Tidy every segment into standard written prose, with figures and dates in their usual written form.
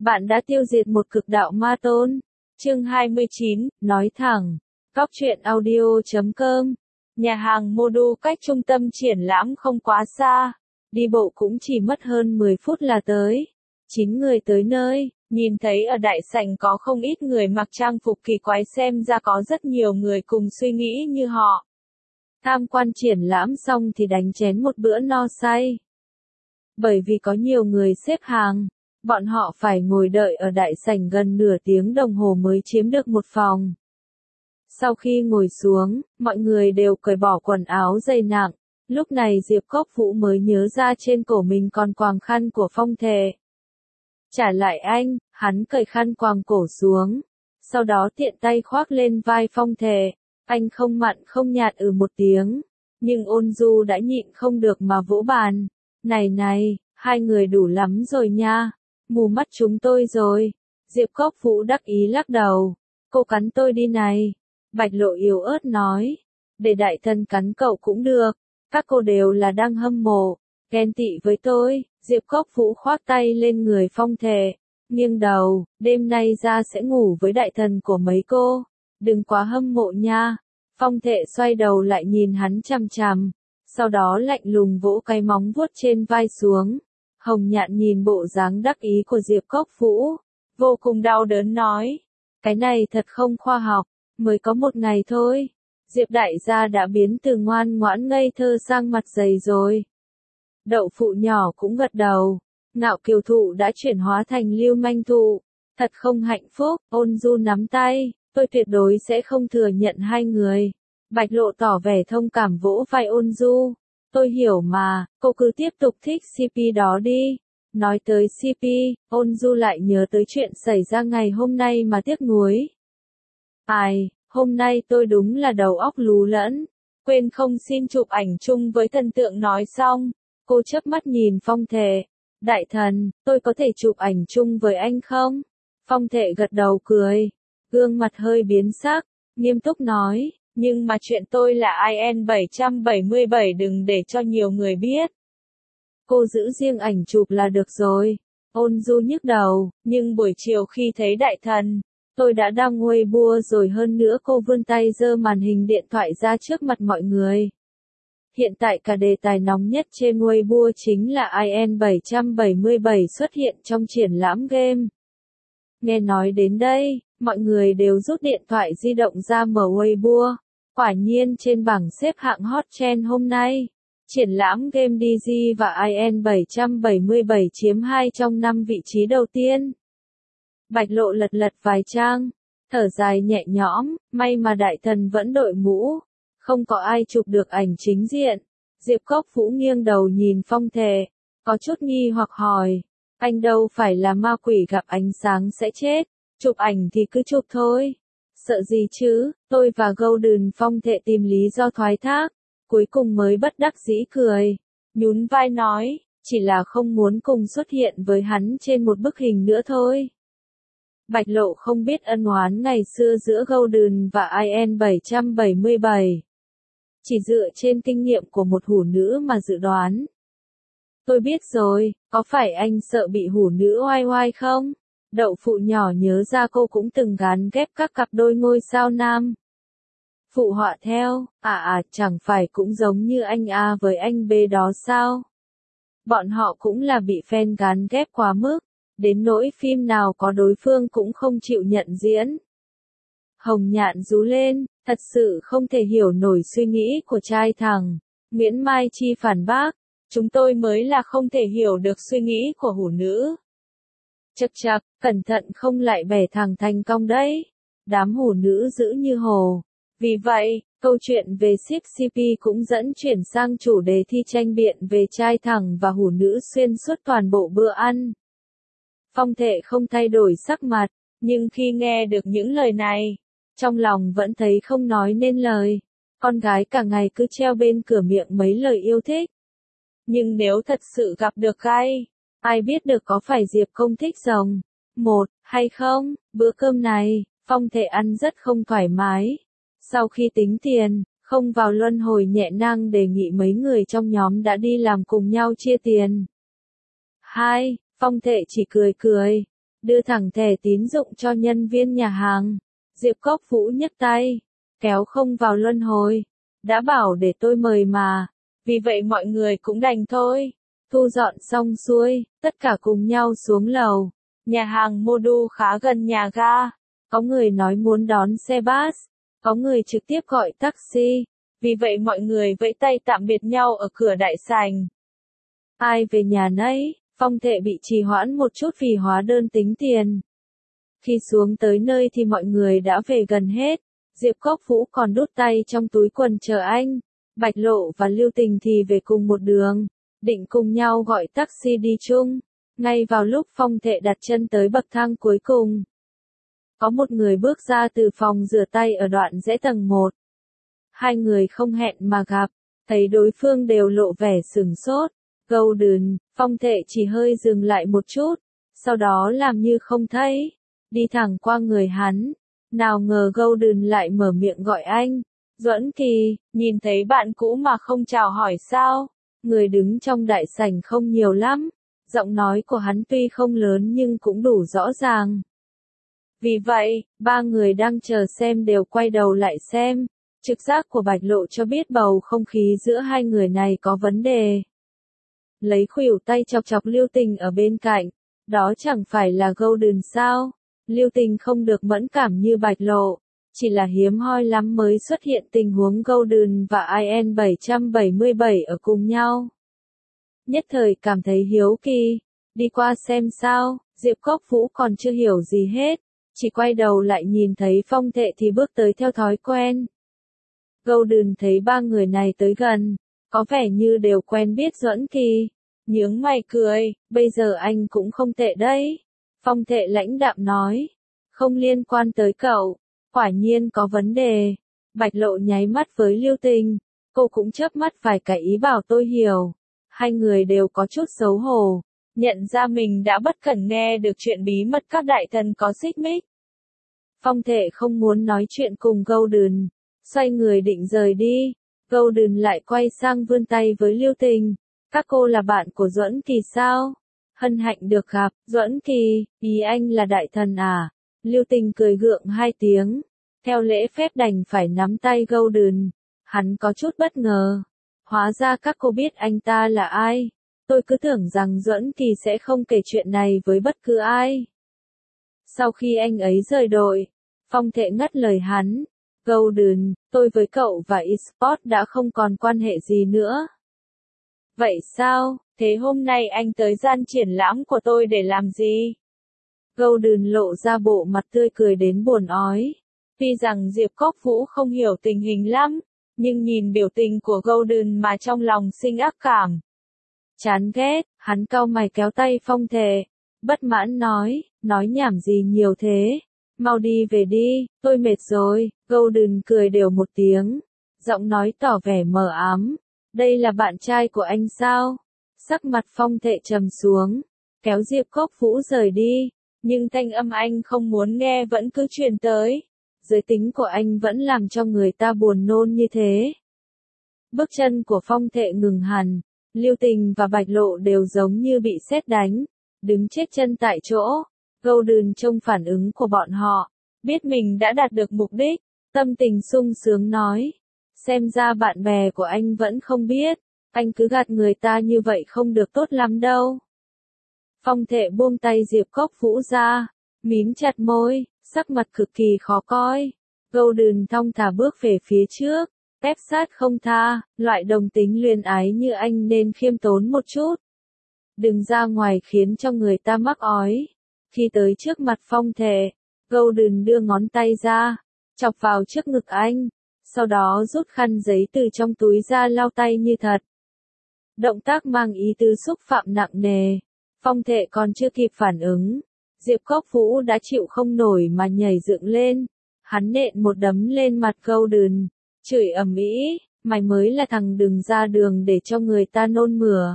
Bạn đã tiêu diệt một cực đạo ma tôn. Chương 29, nói thẳng. Góc truyện audio.com. Nhà hàng Modu cách trung tâm triển lãm không quá xa. Đi bộ cũng chỉ mất hơn 10 phút là tới. 9 người tới nơi, nhìn thấy ở đại sảnh có không ít người mặc trang phục kỳ quái, xem ra có rất nhiều người cùng suy nghĩ như họ. Tham quan triển lãm xong thì đánh chén một bữa no say. Bởi vì có nhiều người xếp hàng, bọn họ phải ngồi đợi ở đại sảnh gần nửa tiếng đồng hồ mới chiếm được một phòng. Sau khi ngồi xuống, mọi người đều cởi bỏ quần áo dày nặng. Lúc này Diệp Cốc Vũ mới nhớ ra trên cổ mình còn quàng khăn của Phong Thệ. Trả lại anh, hắn cởi khăn quàng cổ xuống. Sau đó tiện tay khoác lên vai Phong Thệ. Anh không mặn không nhạt một tiếng. Nhưng Ôn Du đã nhịn không được mà vỗ bàn. Này, hai người đủ lắm rồi nha. Mù mắt chúng tôi rồi. Diệp Cốc Vũ đắc ý lắc đầu. Cô cắn tôi đi này. Bạch Lộ yếu ớt nói. Để đại thần cắn cậu cũng được. Các cô đều là đang hâm mộ, ghen tị với tôi. Diệp Cốc Vũ khoác tay lên người Phong Thệ, nghiêng đầu, đêm nay ra sẽ ngủ với đại thần của mấy cô. Đừng quá hâm mộ nha. Phong Thệ xoay đầu lại nhìn hắn chằm chằm, sau đó lạnh lùng vỗ cái móng vuốt trên vai xuống. Hồng Nhạn nhìn bộ dáng đắc ý của Diệp Cốc Vũ, vô cùng đau đớn nói. Cái này thật không khoa học, mới có một ngày thôi. Diệp đại gia đã biến từ ngoan ngoãn ngây thơ sang mặt dày rồi. Đậu phụ nhỏ cũng gật đầu. Ngạo Kiều Thụ đã chuyển hóa thành Lưu Manh Thụ. Thật không hạnh phúc. Ôn Du nắm tay. Tôi tuyệt đối sẽ không thừa nhận hai người. Bạch Lộ tỏ vẻ thông cảm vỗ vai Ôn Du. Tôi hiểu mà, cô cứ tiếp tục thích CP đó đi. Nói tới CP, Ôn Du lại nhớ tới chuyện xảy ra ngày hôm nay mà tiếc nuối. Hôm nay tôi đúng là đầu óc lú lẫn, quên không xin chụp ảnh chung với thần tượng. Nói xong, cô chớp mắt nhìn Phong Thệ. Đại thần, tôi có thể chụp ảnh chung với anh không? Phong Thệ gật đầu cười, gương mặt hơi biến sắc, nghiêm túc nói, nhưng mà chuyện tôi là IN 777 đừng để cho nhiều người biết. Cô giữ riêng ảnh chụp là được rồi. Ôn Du nhức đầu, nhưng buổi chiều khi thấy đại thần, tôi đã đăng Weibo rồi, hơn nữa cô vươn tay giơ màn hình điện thoại ra trước mặt mọi người. Hiện tại cả đề tài nóng nhất trên Weibo chính là IN 777 xuất hiện trong triển lãm game. Nghe nói đến đây, mọi người đều rút điện thoại di động ra mở Weibo. Quả nhiên trên bảng xếp hạng hot trend hôm nay, triển lãm game DG và IN 777 chiếm 2 trong 5 vị trí đầu tiên. Bạch Lộ lật vài trang, thở dài nhẹ nhõm, may mà đại thần vẫn đội mũ, không có ai chụp được ảnh chính diện. Diệp Cốc Vũ nghiêng đầu nhìn Phong Thệ, có chút nghi hoặc hỏi, anh đâu phải là ma quỷ gặp ánh sáng sẽ chết, chụp ảnh thì cứ chụp thôi. Sợ gì chứ, tôi và Golden. Phong Thệ tìm lý do thoái thác, cuối cùng mới bất đắc dĩ cười, nhún vai nói, chỉ là không muốn cùng xuất hiện với hắn trên một bức hình nữa thôi. Bạch Lộ không biết ân oán ngày xưa giữa Golden và IN 777. Chỉ dựa trên kinh nghiệm của một hủ nữ mà dự đoán. Tôi biết rồi, có phải anh sợ bị hủ nữ oai oai không? Đậu phụ nhỏ nhớ ra cô cũng từng gán ghép các cặp đôi ngôi sao nam. Phụ họa theo, chẳng phải cũng giống như anh A với anh B đó sao? Bọn họ cũng là bị fan gán ghép quá mức. Đến nỗi phim nào có đối phương cũng không chịu nhận diễn. Hồng Nhạn rú lên, thật sự không thể hiểu nổi suy nghĩ của trai thằng. Nguyễn Mai Chi phản bác, chúng tôi mới là không thể hiểu được suy nghĩ của hủ nữ. Chậc, cẩn thận không lại bẻ thằng thành công đấy. Đám hủ nữ dữ như hồ. Vì vậy, câu chuyện về ship CP cũng dẫn chuyển sang chủ đề thi tranh biện về trai thẳng và hủ nữ xuyên suốt toàn bộ bữa ăn. Phong Thệ không thay đổi sắc mặt, nhưng khi nghe được những lời này, trong lòng vẫn thấy không nói nên lời. Con gái cả ngày cứ treo bên cửa miệng mấy lời yêu thích. Nhưng nếu thật sự gặp được gay, ai biết được có phải Diệp không thích rồng, một, hay không? Bữa cơm này, Phong Thệ ăn rất không thoải mái. Sau khi tính tiền, không vào luân hồi nhẹ năng đề nghị mấy người trong nhóm đã đi làm cùng nhau chia tiền. 2. Phong Thệ chỉ cười, đưa thẳng thẻ tín dụng cho nhân viên nhà hàng. Diệp Cốc Vũ nhấc tay, kéo không vào luân hồi. Đã bảo để tôi mời mà, vì vậy mọi người cũng đành thôi. Thu dọn xong xuôi, tất cả cùng nhau xuống lầu. Nhà hàng Modu khá gần nhà ga. Có người nói muốn đón xe bus, có người trực tiếp gọi taxi. Vì vậy mọi người vẫy tay tạm biệt nhau ở cửa đại sảnh. Ai về nhà nấy, Phong Thệ bị trì hoãn một chút vì hóa đơn tính tiền. Khi xuống tới nơi thì mọi người đã về gần hết. Diệp Cốc Vũ còn đút tay trong túi quần chờ anh. Bạch Lộ và Lưu Tình thì về cùng một đường, định cùng nhau gọi taxi đi chung. Ngay vào lúc Phong Thệ đặt chân tới bậc thang cuối cùng, có một người bước ra từ phòng rửa tay ở đoạn rẽ tầng 1. Hai người không hẹn mà gặp, thấy đối phương đều lộ vẻ sửng sốt. Golden, Phong Thệ chỉ hơi dừng lại một chút, sau đó làm như không thấy, đi thẳng qua người hắn. Nào ngờ Golden lại mở miệng gọi anh. Duẫn Kỳ, nhìn thấy bạn cũ mà không chào hỏi sao? Người đứng trong đại sảnh không nhiều lắm. Giọng nói của hắn tuy không lớn nhưng cũng đủ rõ ràng. Vì vậy, ba người đang chờ xem đều quay đầu lại xem. Trực giác của Bạch Lộ cho biết bầu không khí giữa hai người này có vấn đề. Lấy khuỷu tay chọc chọc Lưu Tình ở bên cạnh. Đó chẳng phải là Golden sao? Lưu Tình không được mẫn cảm như Bạch Lộ. Chỉ là hiếm hoi lắm mới xuất hiện tình huống Golden và IN 777 ở cùng nhau. Nhất thời cảm thấy hiếu kỳ. Đi qua xem sao, Diệp Cốc Vũ còn chưa hiểu gì hết. Chỉ quay đầu lại nhìn thấy Phong Thệ thì bước tới theo thói quen. Golden thấy ba người này tới gần, có vẻ như đều quen biết Duẫn Kỳ. Nhướng mày cười, bây giờ anh cũng không tệ đấy. Phong Thệ lãnh đạm nói, không liên quan tới cậu, quả nhiên có vấn đề. Bạch Lộ nháy mắt với Lưu Tình, cô cũng chớp mắt vài cái ý bảo tôi hiểu. Hai người đều có chút xấu hổ, nhận ra mình đã bất cẩn nghe được chuyện bí mật các đại thần có xích mích. Phong Thệ không muốn nói chuyện cùng Golden, xoay người định rời đi. Golden lại quay sang vươn tay với Lưu Tình. Các cô là bạn của Duẫn Kỳ sao? Hân hạnh được gặp, Duẫn Kỳ, ý anh là đại thần à? Lưu Tình cười gượng hai tiếng. Theo lễ phép đành phải nắm tay Golden. Hắn có chút bất ngờ. Hóa ra các cô biết anh ta là ai. Tôi cứ tưởng rằng Duẫn Kỳ sẽ không kể chuyện này với bất cứ ai. Sau khi anh ấy rời đội, Phong Thệ ngắt lời hắn. Golden, tôi với cậu và eSport đã không còn quan hệ gì nữa. Vậy sao, thế hôm nay anh tới gian triển lãm của tôi để làm gì? Golden lộ ra bộ mặt tươi cười đến buồn ói. Tuy rằng Diệp Cốc Vũ không hiểu tình hình lắm, nhưng nhìn biểu tình của Golden mà trong lòng sinh ác cảm. Chán ghét, hắn cau mày kéo tay Phong Thệ, bất mãn nói nhảm gì nhiều thế, mau đi về đi, tôi mệt rồi. Golden cười đều một tiếng, giọng nói tỏ vẻ mờ ám, đây là bạn trai của anh sao? Sắc mặt Phong Thệ trầm xuống, kéo Diệp Cốc Vũ rời đi, nhưng thanh âm anh không muốn nghe vẫn cứ truyền tới. Giới tính của anh vẫn làm cho người ta buồn nôn như thế. Bước chân của Phong Thệ ngừng hẳn. Lưu Tình và Bạch Lộ đều giống như bị sét đánh, đứng chết chân tại chỗ. Golden trông phản ứng của bọn họ, biết mình đã đạt được mục đích, tâm tình sung sướng nói. Xem ra bạn bè của anh vẫn không biết, anh cứ gạt người ta như vậy không được tốt lắm đâu. Phong Thệ buông tay Diệp Cốc Vũ ra, mím chặt môi, sắc mặt cực kỳ khó coi. Golden thong thả bước về phía trước. Ép sát không tha, loại đồng tính luyến ái như anh nên khiêm tốn một chút. Đừng ra ngoài khiến cho người ta mắc ói. Khi tới trước mặt Phong Thệ, Golden đưa ngón tay ra, chọc vào trước ngực anh, sau đó rút khăn giấy từ trong túi ra lau tay như thật. Động tác mang ý tứ xúc phạm nặng nề. Phong Thệ còn chưa kịp phản ứng, Diệp Cốc Vũ đã chịu không nổi mà nhảy dựng lên. Hắn nện một đấm lên mặt Golden. Chửi ầm ĩ, mày mới là thằng đừng ra đường để cho người ta nôn mửa.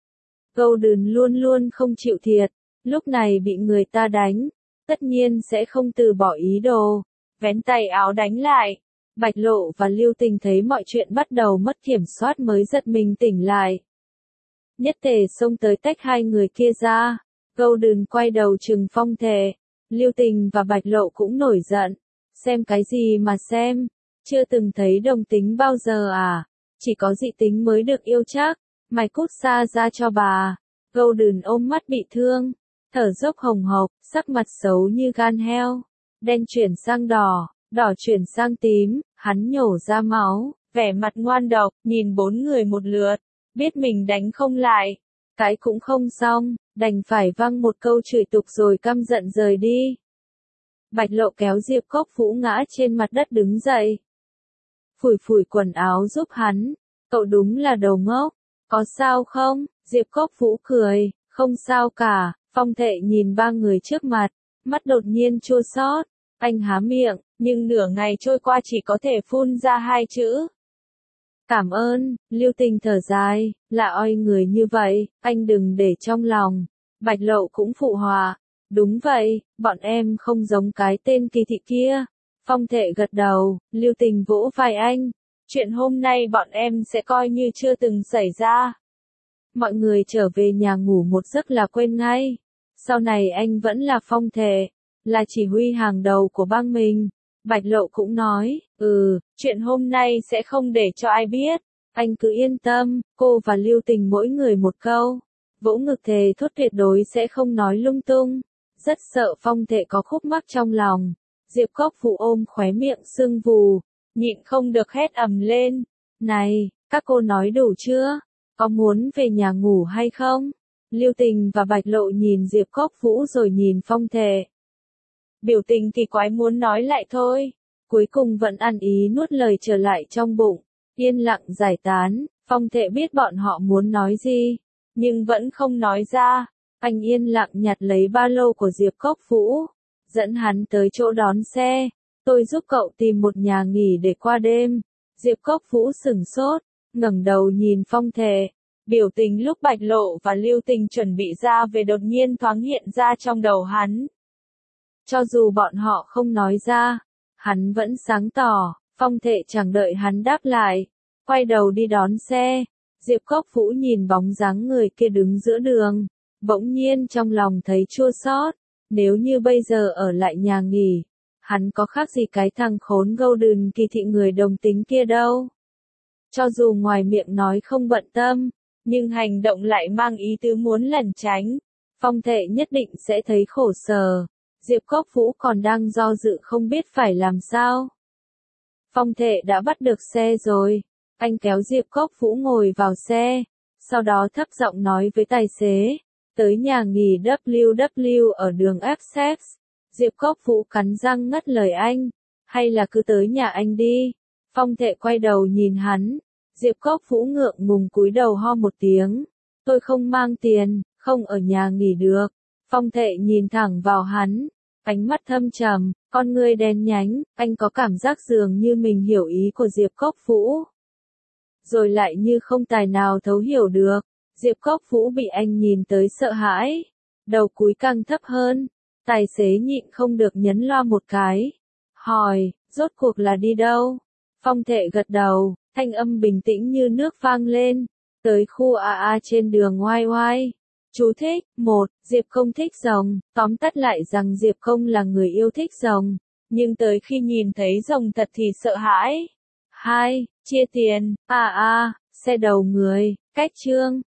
Golden luôn luôn không chịu thiệt, lúc này bị người ta đánh, tất nhiên sẽ không từ bỏ ý đồ, vén tay áo đánh lại. Bạch Lộ và Lưu Tình thấy mọi chuyện bắt đầu mất kiểm soát mới giật mình tỉnh lại. Nhất tề xông tới tách hai người kia ra. Golden quay đầu trừng Phong Thệ. Lưu Tình và Bạch Lộ cũng nổi giận. Xem cái gì mà xem? Chưa từng thấy đồng tính bao giờ à? Chỉ có dị tính mới được yêu chắc. Mày cút xa ra cho bà. Golden ôm mắt bị thương. Thở dốc hồng hộc, sắc mặt xấu như gan heo. Đen chuyển sang đỏ, đỏ chuyển sang tím, hắn nhổ ra máu. Vẻ mặt ngoan độc, nhìn bốn người một lượt. Biết mình đánh không lại. Cái cũng không xong, đành phải văng một câu chửi tục rồi căm giận rời đi. Bạch Lộ kéo Diệp Cốc Vũ ngã trên mặt đất đứng dậy. Phủi phủi quần áo giúp hắn. Cậu đúng là đầu ngốc. Có sao không? Diệp Cốc Vũ cười. Không sao cả. Phong Thệ nhìn ba người trước mặt. Mắt đột nhiên chua xót. Anh há miệng, nhưng nửa ngày trôi qua chỉ có thể phun ra hai chữ. Cảm ơn. Lưu Tình thở dài. Là oi người như vậy, anh đừng để trong lòng. Bạch Lộ cũng phụ hòa. Đúng vậy, bọn em không giống cái tên kỳ thị kia. Phong Thệ gật đầu. Lưu Tình vỗ vai anh. Chuyện hôm nay bọn em sẽ coi như chưa từng xảy ra. Mọi người trở về nhà ngủ một giấc là quên ngay. Sau này anh vẫn là Phong Thệ, là chỉ huy hàng đầu của bang mình. Bạch Lộ cũng nói, chuyện hôm nay sẽ không để cho ai biết. Anh cứ yên tâm, cô và Lưu Tình mỗi người một câu. Vỗ ngực thề thốt tuyệt đối sẽ không nói lung tung. Rất sợ Phong Thệ có khúc mắc trong lòng. Diệp Cốc Vũ ôm khóe miệng sưng vù, nhịn không được hét ầm lên. Này, các cô nói đủ chưa? Có muốn về nhà ngủ hay không? Lưu Tình và Bạch Lộ nhìn Diệp Cốc Vũ rồi nhìn Phong Thệ. Biểu tình kỳ quái muốn nói lại thôi. Cuối cùng vẫn ăn ý nuốt lời trở lại trong bụng. Yên lặng giải tán. Phong Thệ biết bọn họ muốn nói gì, nhưng vẫn không nói ra. Anh yên lặng nhặt lấy ba lô của Diệp Cốc Vũ, dẫn hắn tới chỗ đón xe. Tôi giúp cậu tìm một nhà nghỉ để qua đêm. Diệp Cốc Vũ sửng sốt, ngẩng đầu nhìn Phong Thệ. Biểu tình lúc Bạch Lộ và Lưu Tình chuẩn bị ra về đột nhiên thoáng hiện ra trong đầu hắn. Cho dù bọn họ không nói ra, hắn vẫn sáng tỏ. Phong Thệ chẳng đợi hắn đáp lại, quay đầu đi đón xe. Diệp Cốc Vũ nhìn bóng dáng người kia đứng giữa đường, bỗng nhiên trong lòng thấy chua xót. Nếu như bây giờ ở lại nhà nghỉ, hắn có khác gì cái thằng khốn Golden kỳ thị người đồng tính kia đâu. Cho dù ngoài miệng nói không bận tâm, nhưng hành động lại mang ý tứ muốn lẩn tránh. Phong Thệ nhất định sẽ thấy khổ sở. Diệp Cốc Vũ còn đang do dự không biết phải làm sao. Phong Thệ đã bắt được xe rồi. Anh kéo Diệp Cốc Vũ ngồi vào xe, sau đó thấp giọng nói với tài xế, tới nhà nghỉ WW ở đường Essex. Diệp Cốc Vũ cắn răng ngắt lời anh, hay là cứ tới nhà anh đi. Phong Thệ quay đầu nhìn hắn. Diệp Cốc Vũ ngượng ngùng cúi đầu ho một tiếng. Tôi không mang tiền, không ở nhà nghỉ được. Phong Thệ nhìn thẳng vào hắn, ánh mắt thâm trầm, con ngươi đen nhánh. Anh có cảm giác dường như mình hiểu ý của Diệp Cốc Vũ, rồi lại như không tài nào thấu hiểu được. Diệp Cốc Vũ bị anh nhìn tới sợ hãi, đầu cúi căng thấp hơn. Tài xế nhịn không được nhấn loa một cái, hỏi, rốt cuộc là đi đâu? Phong Thệ gật đầu, thanh âm bình tĩnh như nước vang lên, tới khu AA trên đường Oai Oai. Chú thích, 1. Diệp Công thích rồng, tóm tắt lại rằng Diệp Công là người yêu thích rồng, nhưng tới khi nhìn thấy rồng thật thì sợ hãi. 2. Chia tiền, AA, xe đầu người, cách chương.